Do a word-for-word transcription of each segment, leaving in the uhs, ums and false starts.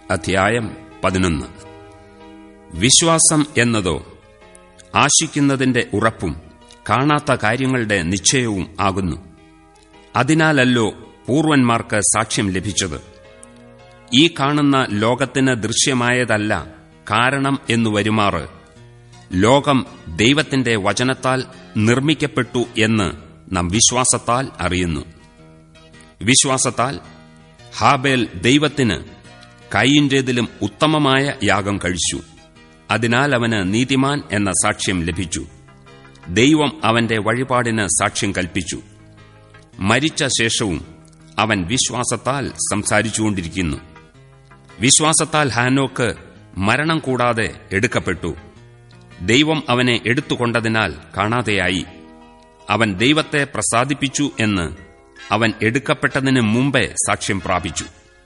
അധ്യായം പതിനൊന്ന്. വിശ്വാസം എന്നതോ ആശിക്കുന്നതിന്റെ ഉറപ്പും കാണാത്ത കാര്യങ്ങളുടെ നിശ്ചയവും ആകുന്നു. അതിനാലല്ലോ പൂർവന്മാർക്ക് സാക്ഷ്യം ലഭിച്ചത്. ഈ കാണുന്ന ലോകത്തിന് ദൃശ്യമായതല്ല കാരണം എന്നു വരുമാറ് ലോകം ദൈവത്തിന്റെ വചനത്താൽ നിർമ്മിക്കപ്പെട്ടു എന്ന് നാം വിശ്വാസത്താൽ അറിയുന്നു. വിശ്വാസത്താൽ ഹാബേൽ ദൈവത്തിന് കയീന്റേതിലും ഉത്തമമായ യാഗം കഴിച്ചു. അതിനാൽ അവന് നീതിമാൻ എന്ന സാക്ഷ്യം ലഭിച്ചു. ദൈവം അവന്റെ വഴിപാടിന് സാക്ഷ്യം കൽപ്പിച്ചു. മരിച്ച ശേഷവും അവൻ വിശ്വാസത്താൽ സംസാരിച്ചുകൊണ്ടിരിക്കുന്നു. വിശ്വാസത്താൽ ഹാനോക്ക് മരണം കൂടാതെ എടുക്കപ്പെട്ടു. ദൈവം അവനെ എടുത്തുകൊണ്ടതിനാൽ കാണാതെയായി. അവൻ ദൈവത്തെ പ്രസാദിപ്പിച്ചു എന്ന് അവൻ എടുക്കപ്പെട്ടതിന് മുമ്പേ സാക്ഷ്യം പ്രാപിച്ചു.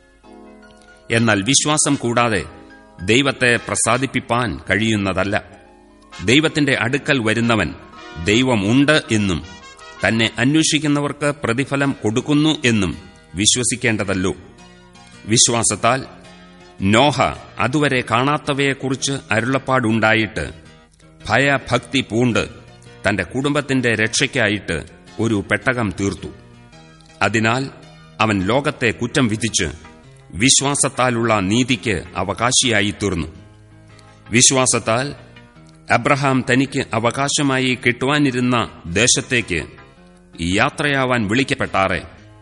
എന്നാൽ വിശ്വാസം കൂടാതെ ദൈവത്തെ പ്രസാദിപ്പിപ്പാൻ കഴിയുന്നതല്ല. ദൈവത്തിന്റെ അടുക്കൽ വരുന്നവൻ ദൈവം ഉണ്ട് എന്നും തന്നെ അന്വേഷിക്കുന്നവർക്ക് പ്രതിഫലം കൊടുക്കുന്നു എന്നും വിശ്വസിക്കേണ്ടതല്ലോ. വിശ്വാസത്താൽ നോഹ അതുവരെ കാണാത്തവയെക്കുറിച്ച് അരുളപ്പാടുണ്ടായിട്ട് ഭയഭക്തി പൂണ്ട് തന്റെ കുടുംബത്തിന്റെ രക്ഷയ്ക്കായിട്ട് ഒരു പെട്ടകം തീർത്തു. അതിനാൽ അവൻ ലോകത്തെ കുറ്റം വിധിച്ച് വിശ്വാസത്താലുള്ള നീതിക്ക് അവകാശിയായി തീർന്നു. വിശ്വാസത്താൽ അബ്രഹാം തനിക്ക് അവകാശമായി കിട്ടുവാനിരുന്ന ദേശത്തേക്ക് യാത്രയാവാൻ വിളിക്കപ്പെട്ടാറെ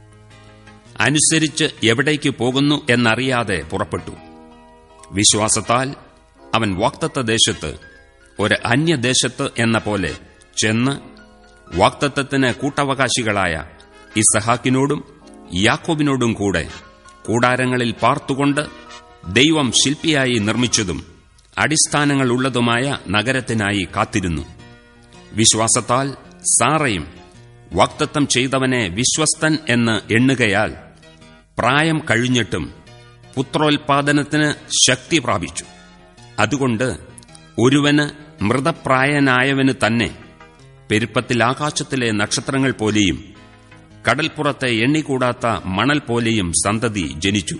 അനുസരിച്ച് എവിടേക്ക് പോകുന്നു എന്നറിയാതെ പുറപ്പെട്ടു. വിശ്വാസത്താൽ അവൻ വാഗ്ദത്ത ദേശത്ത് ഒരു അന്യദേശത്ത് എന്ന പോലെ ചെന്ന് വാഗ്ദത്തത്തിന് കൂട്ടവകാശികളായ ഇസഹാക്കിനോടും യാക്കോബിനോടും കൂടെ കൂടാരങ്ങളിൽ പാർത്തുകൊണ്ട് ദൈവം ശില്പിയായി നിർമ്മിച്ചതും അടിസ്ഥാനങ്ങളുള്ളതുമായ നഗരത്തിനായി കാത്തിരുന്നു. വിശ്വാസത്താൽ സാറയും വാഗ്ദത്തം ചെയ്തവനെ വിശ്വസ്തൻ എന്ന് എണ്ണുകയാൽ പ്രായം കഴിഞ്ഞിട്ടും പുത്രോൽപാദനത്തിന് ശക്തി പ്രാപിച്ചു. അതുകൊണ്ട് ഒരുവന് മൃതപ്രായനായവന് തന്നെ പെരുപ്പത്തിൽ ആകാശത്തിലെ നക്ഷത്രങ്ങൾ പോലെയും കടൽപ്പുറത്തെ എണ്ണിക്കൂടാത്ത മണൽ പോലെയും സന്തതി ജനിച്ചു.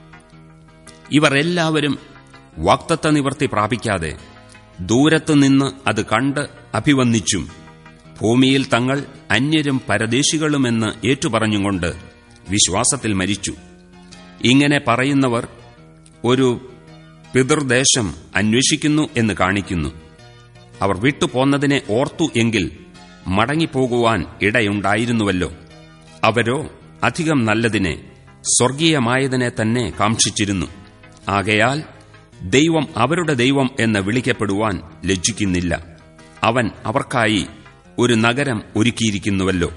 ഇവർ എല്ലാവരും വാഗ്ദത്ത നിവൃത്തി പ്രാപിക്കാതെ ദൂരത്തുനിന്ന് അത് കണ്ട് അഭിവന്ദിച്ചും ഭൂമിയിൽ തങ്ങൾ അന്യരും പരദേശികളുമെന്ന് ഏറ്റുപറഞ്ഞുകൊണ്ട് വിശ്വാസത്തിൽ മരിച്ചു. ഇങ്ങനെ പറയുന്നവർ ഒരു പിതൃദേശം അന്വേഷിക്കുന്നു എന്ന് കാണിക്കുന്നു. അവർ വിട്ടുപോന്നതിനെ ഓർത്തു എങ്കിൽ മടങ്ങിപ്പോകുവാൻ ഇടയുണ്ടായിരുന്നുവല്ലോ. അവരോ അധികം നല്ലതിനെ, സ്വർഗീയമായതിനെ തന്നെ കാംക്ഷിച്ചിരുന്നു. ആകയാൽ ദൈവം അവരുടെ ദൈവം എന്ന് വിളിക്കപ്പെടുവാൻ ലജ്ജിക്കുന്നില്ല. അവൻ അവർക്കായി ഒരു നഗരം ഒരുക്കിയിരിക്കുന്നുവല്ലോ.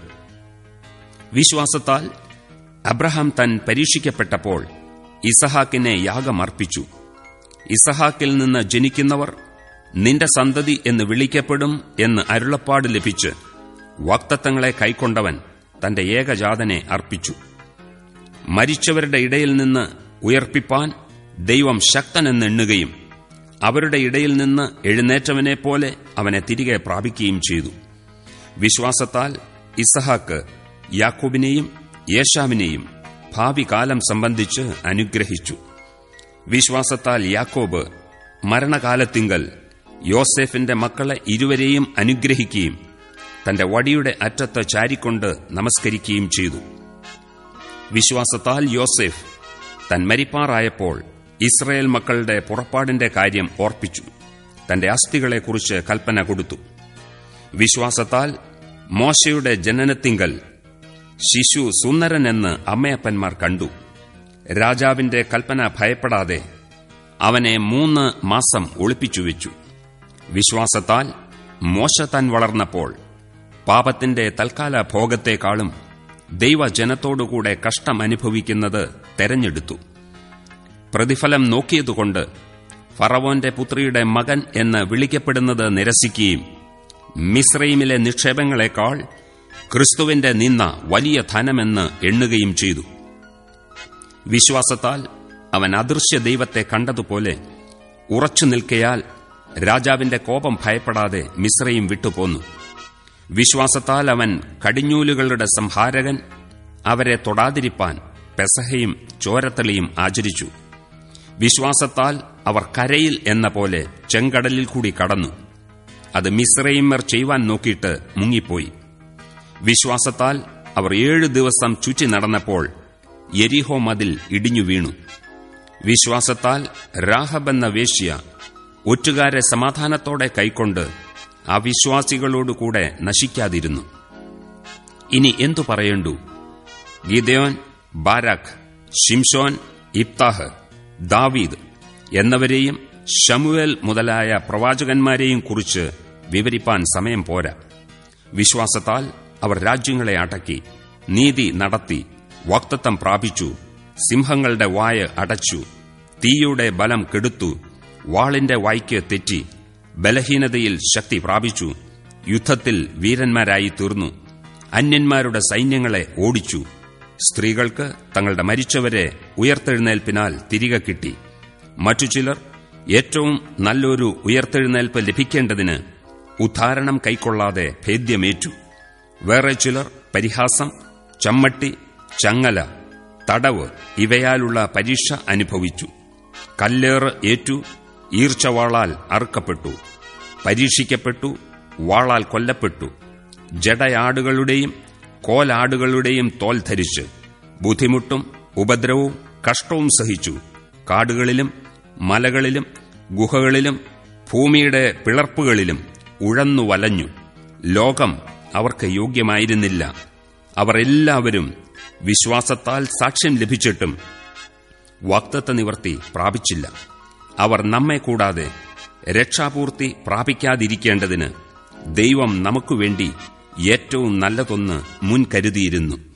വിശ്വാസത്താൽ അബ്രഹാം താൻ പരീക്ഷിക്കപ്പെട്ടപ്പോൾ ഇസഹാക്കിനെ യാഗമർപ്പിച്ചു. ഇസഹാക്കിൽ നിന്ന് ജനിക്കുന്നവർ നിന്റെ സന്തതി എന്ന് വിളിക്കപ്പെടും എന്ന് അരുളപ്പാട് ലഭിച്ച് വാഗ്ദത്തങ്ങളെ കൈക്കൊണ്ടവൻ തന്റെ ഏകജാതനെ അർപ്പിച്ചു. മരിച്ചവരുടെ ഇടയിൽ നിന്ന് ഉയർപ്പിപ്പാൻ ദൈവം ശക്തനെന്നെണ്ണുകയും അവരുടെ ഇടയിൽ നിന്ന് എഴുന്നേറ്റവനെപ്പോലെ അവനെ തിരികെ പ്രാപിക്കുകയും ചെയ്തു. വിശ്വാസത്താൽ ഇസഹാക്ക് യാക്കോബിനെയും യേശാവിനെയും ഭാവി കാലം സംബന്ധിച്ച് അനുഗ്രഹിച്ചു. വിശ്വാസത്താൽ യാക്കോബ് മരണകാലത്തിങ്കൽ യോസേഫിന്റെ മക്കളെ ഇരുവരെയും അനുഗ്രഹിക്കുകയും തന്റെ വടിയുടെ അറ്റത്ത് ചാരിക്കൊണ്ട് നമസ്കരിക്കുകയും ചെയ്തു. വിശ്വാസത്താൽ യോസേഫ് താൻ മരിപ്പാറായപ്പോൾ ഇസ്രായേൽ മക്കളുടെ പുറപ്പാടിന്റെ കാര്യം ഓർപ്പിച്ചു തന്റെ അസ്ഥികളെക്കുറിച്ച് കൽപ്പന കൊടുത്തു. വിശ്വാസത്താൽ മോശയുടെ ജനനത്തിങ്കൽ ശിശു സുന്ദരനെന്ന് അമ്മയപ്പന്മാർ കണ്ടു. രാജാവിന്റെ കൽപ്പന ഭയപ്പെടാതെ അവനെ മൂന്ന് മാസം ഒളിപ്പിച്ചുവെച്ചു. വിശ്വാസത്താൽ മോശ താൻ വളർന്നപ്പോൾ പാപത്തിന്റെ തൽക്കാല ഭോഗത്തെക്കാളും ദൈവജനത്തോടുകൂടെ കഷ്ടമനുഭവിക്കുന്നത് തെരഞ്ഞെടുത്തു. പ്രതിഫലം നോക്കിയതുകൊണ്ട് ഫറവോന്റെ പുത്രിയുടെ മകൻ എന്ന് വിളിക്കപ്പെടുന്നത് നിരസിക്കുകയും മിസ്രൈമിലെ നിക്ഷേപങ്ങളെക്കാൾ ക്രിസ്തുവിന്റെ നിന്ന വലിയ ധനമെന്ന് എണ്ണുകയും ചെയ്തു. വിശ്വാസത്താൽ അവൻ അദൃശ്യ ദൈവത്തെ കണ്ടതുപോലെ ഉറച്ചു നിൽക്കയാൽ രാജാവിന്റെ കോപം ഭയപ്പെടാതെ മിസ്രൈം വിട്ടുപോന്നു. വിശ്വാസത്താൽ അവൻ കടിഞ്ഞൂലുകളുടെ സംഹാരകൻ അവരെ തൊടാതിരിപ്പാൻ പെസഹയും ചോരത്തളിയും ആചരിച്ചു. വിശ്വാസത്താൽ അവർ കരയിൽ എന്ന പോലെ ചെങ്കടലിൽ കൂടി കടന്നു. അത് മിസ്രയീമ്യർ ചെയ്യുവാൻ നോക്കിയിട്ട് മുങ്ങിപ്പോയി. വിശ്വാസത്താൽ അവർ ഏഴു ദിവസം ചുറ്റി നടന്നപ്പോൾ യെരിഹോ മതിൽ ഇടിഞ്ഞു വീണു. വിശ്വാസത്താൽ രാഹബെന്ന വേശ്യ ഒറ്റുകാരെ സമാധാനത്തോടെ കൈക്കൊണ്ട് അവിശ്വാസികളോടുകൂടെ നശിക്കാതിരുന്നു. ഇനി എന്തു പറയേണ്ടു? ഗിദെയോൻ, ബാരാഖ്, ശിംശോൻ, ഇപ്താഹ്, ദാവീദ് എന്നവരെയും ശമൂവേൽ മുതലായ പ്രവാചകന്മാരെയും കുറിച്ച് വിവരിപ്പാൻ സമയം പോരാ. വിശ്വാസത്താൽ അവർ രാജ്യങ്ങളെ അടക്കി, നീതി നടത്തി, വാഗ്ദത്തം പ്രാപിച്ചു, സിംഹങ്ങളുടെ വായ അടച്ചു, തീയുടെ ബലം കെടുത്തു, വാളിന്റെ വായ്ക്ക് തെറ്റി, ബലഹീനതയിൽ ശക്തി പ്രാപിച്ചു, യുദ്ധത്തിൽ വീരന്മാരായി തീർന്നു, അന്യന്മാരുടെ സൈന്യങ്ങളെ ഓടിച്ചു. സ്ത്രീകൾക്ക് തങ്ങളുടെ മരിച്ചവരെ ഉയർത്തെഴുന്നേൽപ്പിനാൽ തിരികെ കിട്ടി. മറ്റു ചിലർ ഏറ്റവും നല്ലൊരു ഉയർത്തെഴുന്നേൽപ്പ് ലഭിക്കേണ്ടതിന് ഉദ്ധാരണം കൈക്കൊള്ളാതെ ഭേദ്യമേറ്റു. വേറെ ചിലർ പരിഹാസം, ചമ്മട്ടി, ചങ്ങല, തടവ് ഇവയാലുള്ള പരീക്ഷ അനുഭവിച്ചു. കല്ലേറ് ഏറ്റു, ഈർച്ചവാളാൽ അറുക്കപ്പെട്ടു, പരീക്ഷിക്കപ്പെട്ടു, വാളാൽ കൊല്ലപ്പെട്ടു. ജടയാടുകളുടെയും കോലാടുകളുടെയും തോൽ ധരിച്ച് ബുദ്ധിമുട്ടും ഉപദ്രവവും കഷ്ടവും സഹിച്ചു. കാടുകളിലും മലകളിലും ഗുഹകളിലും ഭൂമിയുടെ പിളർപ്പുകളിലും ഉഴന്നു വലഞ്ഞു. ലോകം അവർക്ക് യോഗ്യമായിരുന്നില്ല. അവർ എല്ലാവരും വിശ്വാസത്താൽ സാക്ഷ്യം ലഭിച്ചിട്ടും വാഗ്ദത്ത നിവർത്തി പ്രാപിച്ചില്ല. അവർ നമ്മെ കൂടാതെ രക്ഷാപൂർത്തി പ്രാപിക്കാതിരിക്കേണ്ടതിന് ദൈവം നമുക്കുവേണ്ടി ഏറ്റവും നല്ലതൊന്ന് മുൻകരുതിയിരുന്നു.